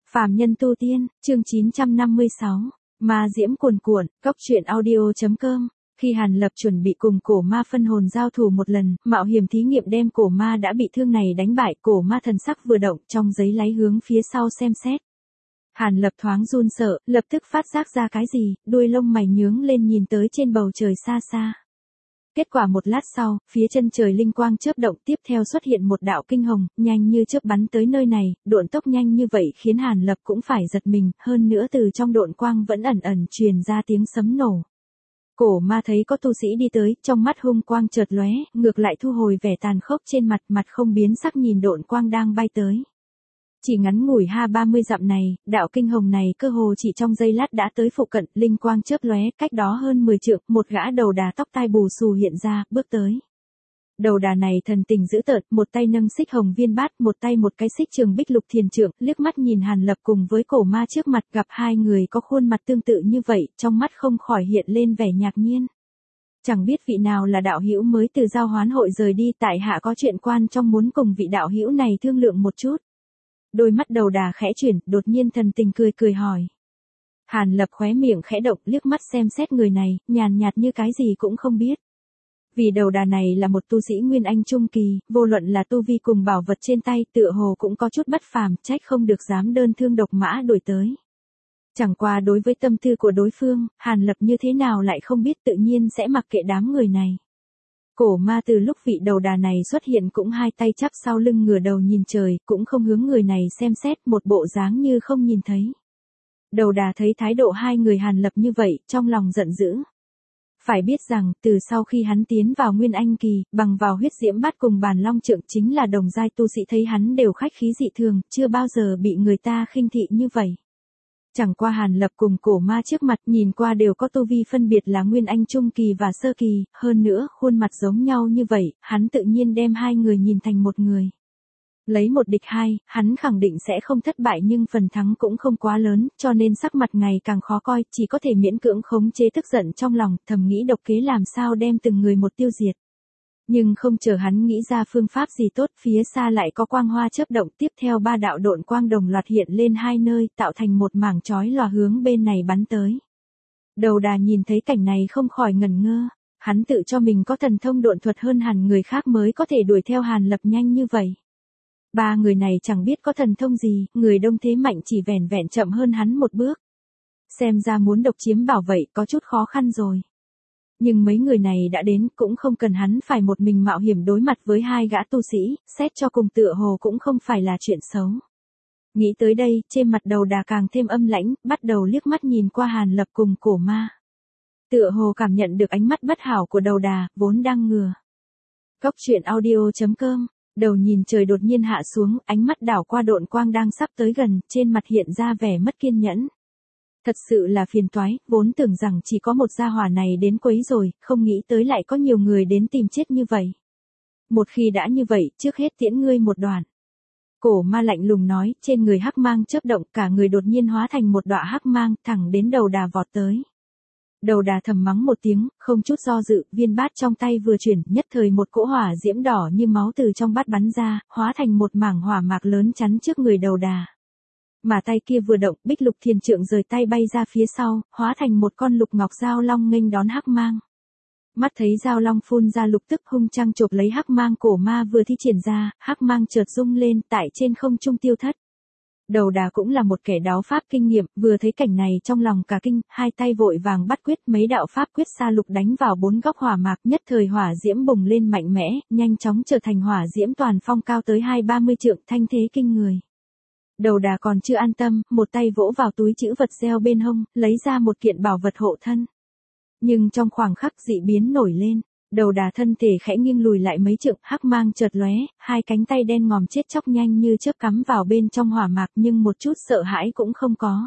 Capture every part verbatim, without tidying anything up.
Phàm nhân tu tiên, chương chín trăm năm mươi sáu, ma diễm cuồn cuộn, cốc truyện audio.com. Khi Hàn Lập chuẩn bị cùng cổ ma phân hồn giao thủ một lần, mạo hiểm thí nghiệm đem cổ ma đã bị thương này đánh bại, cổ ma thần sắc vừa động, trong giấy láy hướng phía sau xem xét. Hàn Lập thoáng run sợ, lập tức phát giác ra cái gì, đuôi lông mày nhướng lên nhìn tới trên bầu trời xa xa. Kết quả một lát sau, phía chân trời linh quang chớp động, tiếp theo xuất hiện một đạo kinh hồng, nhanh như chớp bắn tới nơi này, độn tốc nhanh như vậy khiến Hàn Lập cũng phải giật mình, hơn nữa từ trong độn quang vẫn ẩn ẩn truyền ra tiếng sấm nổ. Cổ ma thấy có tu sĩ đi tới, trong mắt hung quang chợt lóe, ngược lại thu hồi vẻ tàn khốc trên mặt, mặt không biến sắc nhìn độn quang đang bay tới. Chỉ ngắn ngủi ha ba mươi dặm này, đạo kinh hồng này cơ hồ chỉ trong giây lát đã tới phụ cận, linh quang chớp lóe, cách đó hơn mười trượng, một gã đầu đà tóc tai bù xù hiện ra, bước tới. Đầu đà này thần tình dữ tợn, một tay nâng xích hồng viên bát, một tay một cái xích trường bích lục thiền trượng, liếc mắt nhìn Hàn Lập cùng với cổ ma trước mặt, gặp hai người có khuôn mặt tương tự như vậy, trong mắt không khỏi hiện lên vẻ ngạc nhiên. Chẳng biết vị nào là đạo hữu mới từ giao hoán hội rời đi, tại hạ có chuyện quan trong muốn cùng vị đạo hữu này thương lượng một chút. Đôi mắt đầu đà khẽ chuyển, đột nhiên thần tình cười cười hỏi. Hàn Lập khóe miệng khẽ động, liếc mắt xem xét người này, nhàn nhạt như cái gì cũng không biết. Vì đầu đà này là một tu sĩ Nguyên Anh Trung Kỳ, vô luận là tu vi cùng bảo vật trên tay, tựa hồ cũng có chút bất phàm, trách không được dám đơn thương độc mã đuổi tới. Chẳng qua đối với tâm tư của đối phương, Hàn Lập như thế nào lại không biết, tự nhiên sẽ mặc kệ đám người này. Cổ ma từ lúc vị đầu đà này xuất hiện cũng hai tay chắp sau lưng ngửa đầu nhìn trời, cũng không hướng người này xem xét, một bộ dáng như không nhìn thấy. Đầu đà thấy thái độ hai người Hàn Lập như vậy, trong lòng giận dữ. Phải biết rằng, từ sau khi hắn tiến vào Nguyên Anh Kỳ, bằng vào huyết diễm bát cùng bàn long trượng chính là đồng giai tu sĩ thấy hắn đều khách khí dị thường, chưa bao giờ bị người ta khinh thị như vậy. Chẳng qua Hàn Lập cùng cổ ma trước mặt nhìn qua đều có tu vi phân biệt là Nguyên Anh Trung Kỳ và Sơ Kỳ, hơn nữa khuôn mặt giống nhau như vậy, hắn tự nhiên đem hai người nhìn thành một người. Lấy một địch hai, hắn khẳng định sẽ không thất bại nhưng phần thắng cũng không quá lớn, cho nên sắc mặt ngày càng khó coi, chỉ có thể miễn cưỡng khống chế tức giận trong lòng, thầm nghĩ độc kế làm sao đem từng người một tiêu diệt. Nhưng không chờ hắn nghĩ ra phương pháp gì tốt, phía xa lại có quang hoa chớp động, tiếp theo ba đạo độn quang đồng loạt hiện lên hai nơi, tạo thành một mảng chói lòa hướng bên này bắn tới. Đầu đà nhìn thấy cảnh này không khỏi ngẩn ngơ, hắn tự cho mình có thần thông độn thuật hơn hẳn người khác mới có thể đuổi theo Hàn Lập nhanh như vậy. Ba người này chẳng biết có thần thông gì, người đông thế mạnh chỉ vẻn vẹn chậm hơn hắn một bước. Xem ra muốn độc chiếm bảo vậy có chút khó khăn rồi. Nhưng mấy người này đã đến, cũng không cần hắn phải một mình mạo hiểm đối mặt với hai gã tu sĩ, xét cho cùng tựa hồ cũng không phải là chuyện xấu. Nghĩ tới đây, trên mặt đầu đà càng thêm âm lãnh, bắt đầu liếc mắt nhìn qua Hàn Lập cùng cổ ma. Tựa hồ cảm nhận được ánh mắt bất hảo của đầu đà, vốn đang ngừa. Cốc truyện audio.com, đầu nhìn trời đột nhiên hạ xuống, ánh mắt đảo qua độn quang đang sắp tới gần, trên mặt hiện ra vẻ mất kiên nhẫn. Thật sự là phiền toái, vốn tưởng rằng chỉ có một gia hỏa này đến quấy rồi, không nghĩ tới lại có nhiều người đến tìm chết như vậy. Một khi đã như vậy, trước hết tiễn ngươi một đoạn. Cổ ma lạnh lùng nói, trên người hắc mang chớp động, cả người đột nhiên hóa thành một đọa hắc mang, thẳng đến đầu đà vọt tới. Đầu đà thầm mắng một tiếng, không chút do dự, viên bát trong tay vừa chuyển, nhất thời một cỗ hỏa diễm đỏ như máu từ trong bát bắn ra, hóa thành một mảng hỏa mạc lớn chắn trước người đầu đà. Mà tay kia vừa động, bích lục thiền trượng rời tay bay ra phía sau, hóa thành một con lục ngọc dao long nghênh đón hắc mang. Mắt thấy dao long phun ra lục tức hung trăng chộp lấy hắc mang, cổ ma vừa thi triển ra, hắc mang chợt rung lên, tại trên không trung tiêu thất. Đầu đà cũng là một kẻ đáo pháp kinh nghiệm, vừa thấy cảnh này trong lòng cả kinh, hai tay vội vàng bắt quyết, mấy đạo pháp quyết xa lục đánh vào bốn góc hỏa mạc, nhất thời hỏa diễm bùng lên mạnh mẽ, nhanh chóng trở thành hỏa diễm toàn phong cao tới hai ba mươi trượng, thanh thế kinh người. Đầu đà còn chưa an tâm, một tay vỗ vào túi trữ vật gieo bên hông, lấy ra một kiện bảo vật hộ thân. Nhưng trong khoảng khắc dị biến nổi lên, đầu đà thân thể khẽ nghiêng lùi lại mấy trượng, hắc mang chợt lóe, hai cánh tay đen ngòm chết chóc nhanh như chớp cắm vào bên trong hỏa mạc nhưng một chút sợ hãi cũng không có.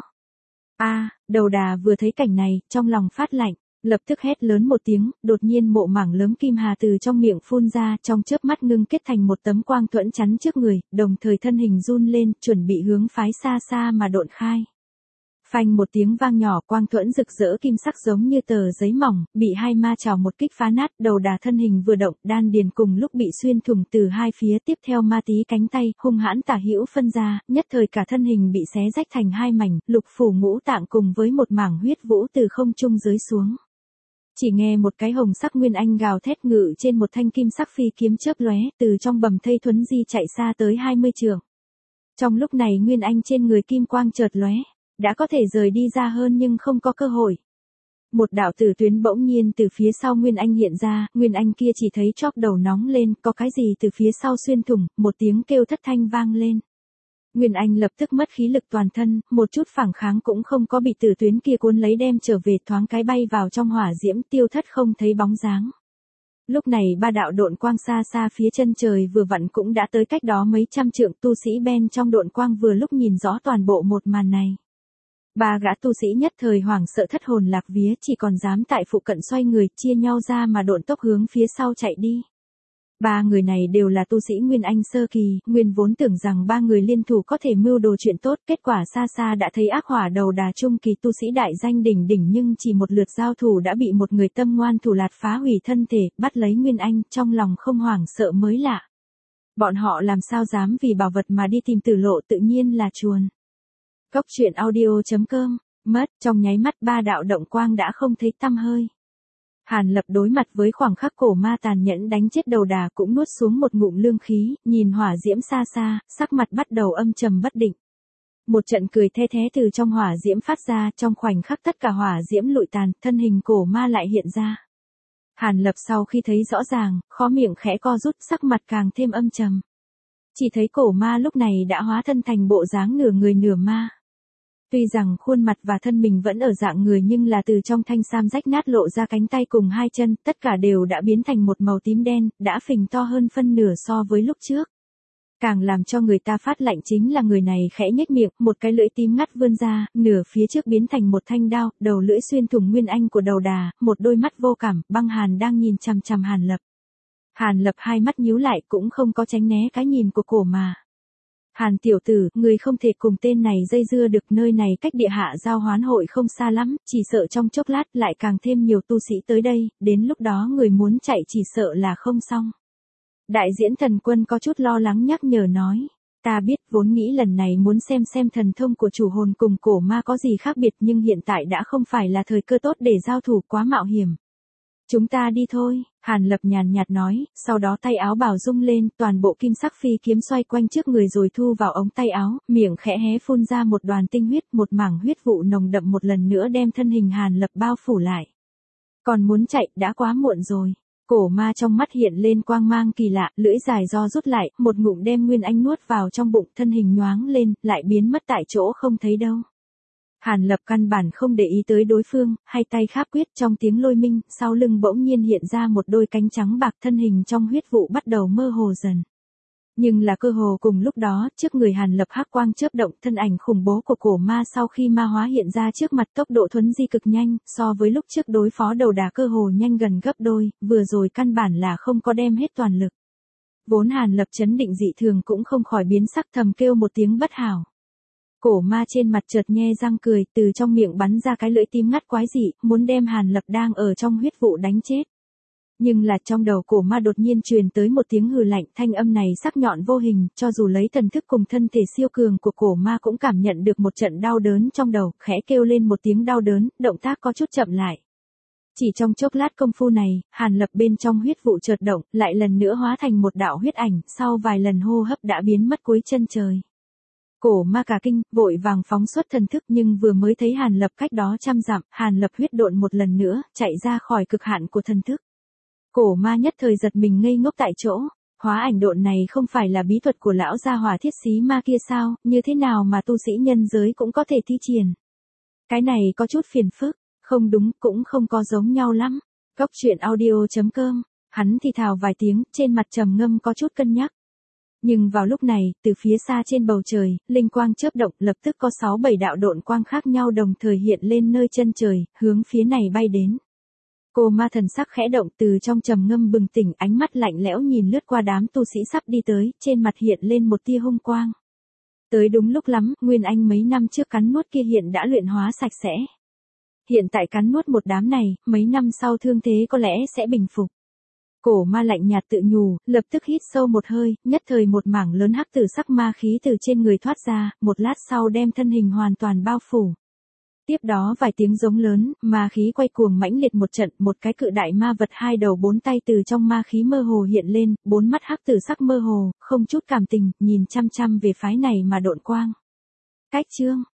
A, đầu đà vừa thấy cảnh này, trong lòng phát lạnh, lập tức hét lớn một tiếng, đột nhiên mộ mảng lớn kim hà từ trong miệng phun ra, trong chớp mắt ngưng kết thành một tấm quang thuẫn chắn trước người, đồng thời thân hình run lên, chuẩn bị hướng phái xa xa mà độn khai. Phanh một tiếng vang nhỏ, quang thuẫn rực rỡ kim sắc giống như tờ giấy mỏng, bị hai ma chảo một kích phá nát, đầu đà thân hình vừa động, đan điền cùng lúc bị xuyên thủng từ hai phía, tiếp theo ma tí cánh tay, hung hãn tả hữu phân ra, nhất thời cả thân hình bị xé rách thành hai mảnh, lục phủ ngũ tạng cùng với một mảng huyết vũ từ không trung dưới xuống. Chỉ nghe một cái hồng sắc nguyên anh gào thét ngự trên một thanh kim sắc phi kiếm chớp lóe, từ trong bầm thây thuấn di chạy xa tới hai mươi trượng. Trong lúc này nguyên anh trên người kim quang chợt lóe, đã có thể rời đi ra hơn nhưng không có cơ hội. Một đạo tử tuyến bỗng nhiên từ phía sau Nguyên Anh hiện ra, Nguyên Anh kia chỉ thấy chóp đầu nóng lên, có cái gì từ phía sau xuyên thủng, một tiếng kêu thất thanh vang lên. Nguyên Anh lập tức mất khí lực toàn thân, một chút phản kháng cũng không có, bị tử tuyến kia cuốn lấy đem trở về, thoáng cái bay vào trong hỏa diễm, tiêu thất không thấy bóng dáng. Lúc này ba đạo độn quang xa xa phía chân trời vừa vặn cũng đã tới cách đó mấy trăm trượng, tu sĩ bên trong độn quang vừa lúc nhìn rõ toàn bộ một màn này. Ba gã tu sĩ nhất thời hoảng sợ thất hồn lạc vía, chỉ còn dám tại phụ cận xoay người, chia nhau ra mà độn tốc hướng phía sau chạy đi. Ba người này đều là tu sĩ Nguyên Anh sơ kỳ, Nguyên vốn tưởng rằng ba người liên thủ có thể mưu đồ chuyện tốt, kết quả xa xa đã thấy ác hỏa đầu đà trung kỳ tu sĩ đại danh đỉnh đỉnh, nhưng chỉ một lượt giao thủ đã bị một người tâm ngoan thủ lạt phá hủy thân thể, bắt lấy Nguyên Anh, trong lòng không hoảng sợ mới lạ. Bọn họ làm sao dám vì bảo vật mà đi tìm tử lộ, tự nhiên là chuồn. Cốc truyện audio chấm com, mất, trong nháy mắt ba đạo động quang đã không thấy tăm hơi. Hàn Lập đối mặt với khoảng khắc cổ ma tàn nhẫn đánh chết đầu đà cũng nuốt xuống một ngụm lương khí, nhìn hỏa diễm xa xa, sắc mặt bắt đầu âm trầm bất định. Một trận cười the thé từ trong hỏa diễm phát ra, trong khoảnh khắc tất cả hỏa diễm lụi tàn, thân hình cổ ma lại hiện ra. Hàn Lập sau khi thấy rõ ràng, khó miệng khẽ co rút, sắc mặt càng thêm âm trầm. Chỉ thấy cổ ma lúc này đã hóa thân thành bộ dáng nửa người nửa ma. Tuy rằng khuôn mặt và thân mình vẫn ở dạng người nhưng là từ trong thanh sam rách nát lộ ra cánh tay cùng hai chân, tất cả đều đã biến thành một màu tím đen, đã phình to hơn phân nửa so với lúc trước. Càng làm cho người ta phát lạnh chính là người này khẽ nhếch miệng, một cái lưỡi tím ngắt vươn ra, nửa phía trước biến thành một thanh đao, đầu lưỡi xuyên thủng Nguyên Anh của đầu đà, một đôi mắt vô cảm, băng hàn đang nhìn chằm chằm Hàn Lập. Hàn Lập hai mắt nhíu lại cũng không có tránh né cái nhìn của cổ mà. Hàn tiểu tử, người không thể cùng tên này dây dưa được, nơi này cách địa hạ giao hoán hội không xa lắm, chỉ sợ trong chốc lát lại càng thêm nhiều tu sĩ tới đây, đến lúc đó người muốn chạy chỉ sợ là không xong. Đại diễn thần quân có chút lo lắng nhắc nhở nói, ta biết vốn nghĩ lần này muốn xem xem thần thông của chủ hồn cùng cổ ma có gì khác biệt, nhưng hiện tại đã không phải là thời cơ tốt để giao thủ, quá mạo hiểm. Chúng ta đi thôi, Hàn Lập nhàn nhạt nói, sau đó tay áo bào rung lên, toàn bộ kim sắc phi kiếm xoay quanh trước người rồi thu vào ống tay áo, miệng khẽ hé phun ra một đoàn tinh huyết, một mảng huyết vụ nồng đậm một lần nữa đem thân hình Hàn Lập bao phủ lại. Còn muốn chạy, đã quá muộn rồi. Cổ ma trong mắt hiện lên quang mang kỳ lạ, lưỡi dài do rút lại, một ngụm đem Nguyên Anh nuốt vào trong bụng, thân hình nhoáng lên, lại biến mất tại chỗ không thấy đâu. Hàn Lập căn bản không để ý tới đối phương, hai tay kháp quyết, trong tiếng lôi minh, sau lưng bỗng nhiên hiện ra một đôi cánh trắng bạc, thân hình trong huyết vụ bắt đầu mơ hồ dần. Nhưng là cơ hồ cùng lúc đó, trước người Hàn Lập hắc quang chớp động, thân ảnh khủng bố của cổ ma sau khi ma hóa hiện ra trước mặt, tốc độ thuấn di cực nhanh, so với lúc trước đối phó đầu đà cơ hồ nhanh gần gấp đôi, vừa rồi căn bản là không có đem hết toàn lực. Vốn Hàn Lập chấn định dị thường cũng không khỏi biến sắc, thầm kêu một tiếng bất hảo. Cổ ma trên mặt chợt nhe răng cười, từ trong miệng bắn ra cái lưỡi tím ngắt quái dị, muốn đem Hàn Lập đang ở trong huyết vụ đánh chết. Nhưng là trong đầu cổ ma đột nhiên truyền tới một tiếng hừ lạnh, thanh âm này sắc nhọn vô hình, cho dù lấy thần thức cùng thân thể siêu cường của cổ ma cũng cảm nhận được một trận đau đớn trong đầu, khẽ kêu lên một tiếng đau đớn, động tác có chút chậm lại. Chỉ trong chốc lát công phu này, Hàn Lập bên trong huyết vụ chợt động, lại lần nữa hóa thành một đạo huyết ảnh, sau vài lần hô hấp đã biến mất cuối chân trời. Cổ ma cả kinh, vội vàng phóng xuất thần thức, nhưng vừa mới thấy Hàn Lập cách đó trăm dặm, Hàn Lập huyết độn một lần nữa, chạy ra khỏi cực hạn của thần thức. Cổ ma nhất thời giật mình ngây ngốc tại chỗ, hóa ảnh độn này không phải là bí thuật của lão gia hỏa thiết xí ma kia sao, như thế nào mà tu sĩ nhân giới cũng có thể thi triển. Cái này có chút phiền phức, không đúng, cũng không có giống nhau lắm. Cốc truyện audio chấm com, hắn thì thào vài tiếng, trên mặt trầm ngâm có chút cân nhắc. Nhưng vào lúc này, từ phía xa trên bầu trời, linh quang chớp động, lập tức có sáu bảy đạo độn quang khác nhau đồng thời hiện lên nơi chân trời, hướng phía này bay đến. Cô ma thần sắc khẽ động, từ trong trầm ngâm bừng tỉnh, ánh mắt lạnh lẽo nhìn lướt qua đám tu sĩ sắp đi tới, trên mặt hiện lên một tia hung quang. Tới đúng lúc lắm, Nguyên Anh mấy năm trước cắn nuốt kia hiện đã luyện hóa sạch sẽ. Hiện tại cắn nuốt một đám này, mấy năm sau thương thế có lẽ sẽ bình phục. Cổ ma lạnh nhạt tự nhủ, lập tức hít sâu một hơi, nhất thời một mảng lớn hắc tử sắc ma khí từ trên người thoát ra, một lát sau đem thân hình hoàn toàn bao phủ. Tiếp đó vài tiếng giống lớn, ma khí quay cuồng mãnh liệt một trận, một cái cự đại ma vật hai đầu bốn tay từ trong ma khí mơ hồ hiện lên, bốn mắt hắc tử sắc mơ hồ, không chút cảm tình, nhìn chăm chăm về phái này mà độn quang. Cách chương